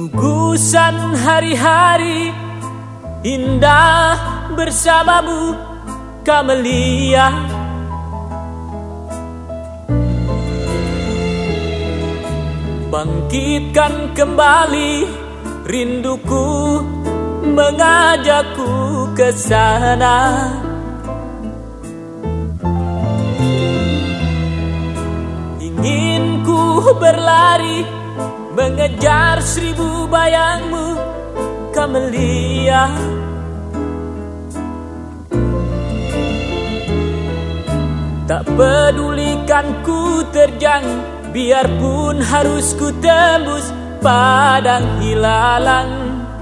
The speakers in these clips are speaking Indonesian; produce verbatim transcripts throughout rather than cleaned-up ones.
Gugusan hari-hari indah bersamamu, Camelia. Bangkitkan kembali rinduku, mengajakku ke sana. Ingin ku berlari mengejar seribu bayangmu, Camelia. Tak pedulikan ku terjang, biarpun harus ku tembus padang hilalang.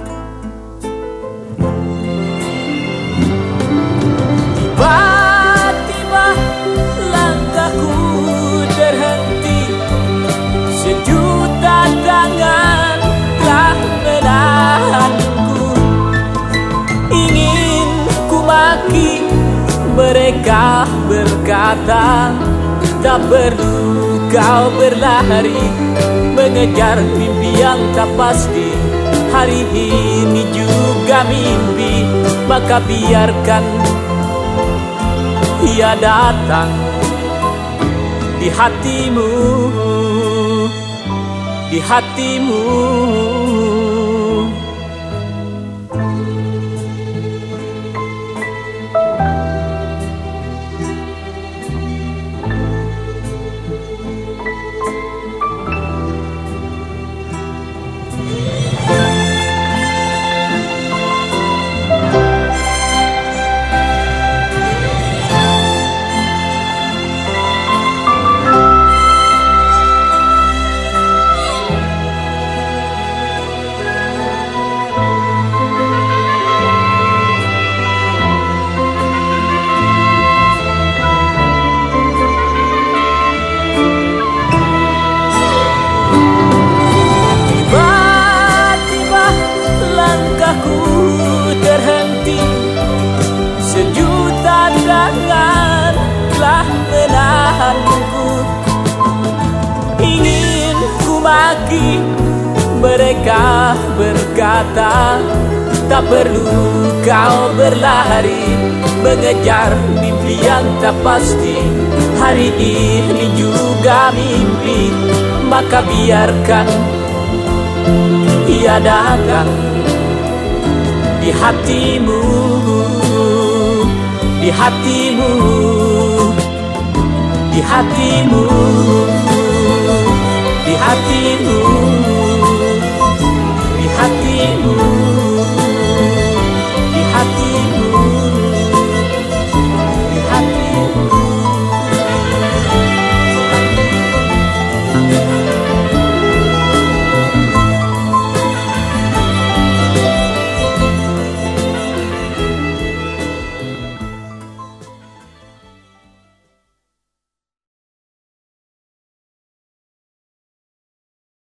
Tiba-tiba langkahku terhenti, sejuta tangan telah menahanku. Ingin ku maki, mereka berkata, tak perlu kau berlari mengejar mimpi yang tak pasti. Hari ini juga mimpi, maka biarkan ia datang di hatimu, di hatimu. Sejuta tangan telah menahanku. Ingin ku maki, mereka berkata, tak perlu kau berlari mengejar mimpi yang tak pasti. Hari ini juga mimpi, maka biarkan ia datang di hatimu, di hatimu, di hatimu, di hatimu.